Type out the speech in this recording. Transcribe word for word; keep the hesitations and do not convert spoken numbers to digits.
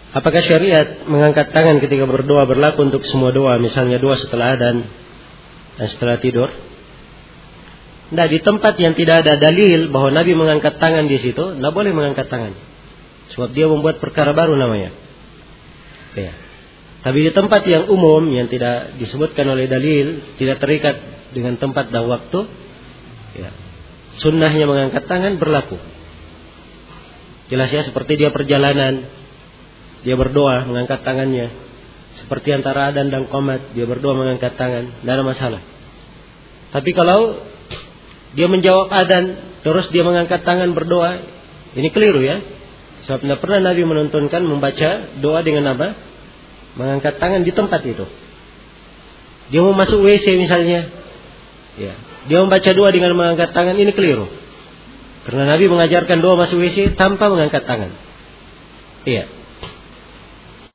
Apakah syariat mengangkat tangan ketika berdoa berlaku untuk semua doa, misalnya doa setelah adzan dan setelah tidur? Nah, di tempat yang tidak ada dalil bahwa Nabi mengangkat tangan di situ, tidak boleh mengangkat tangan, sebab dia membuat perkara baru namanya. Ya. Tapi di tempat yang umum yang tidak disebutkan oleh dalil, tidak terikat dengan tempat dan waktu, ya, sunnahnya mengangkat tangan berlaku. Jelas ya, seperti dia perjalanan, dia berdoa mengangkat tangannya. Seperti antara adzan dan qomat, dia berdoa mengangkat tangan, tidak ada masalah. Tapi kalau dia menjawab adzan terus dia mengangkat tangan berdoa, ini keliru ya. Sebab tidak pernah Nabi menuntunkan membaca doa dengan apa? Mengangkat tangan di tempat itu. Dia mau masuk W C misalnya, ya, dia membaca doa dengan mengangkat tangan, ini keliru. Karena Nabi mengajarkan doa masuk W C tanpa mengangkat tangan. Iya.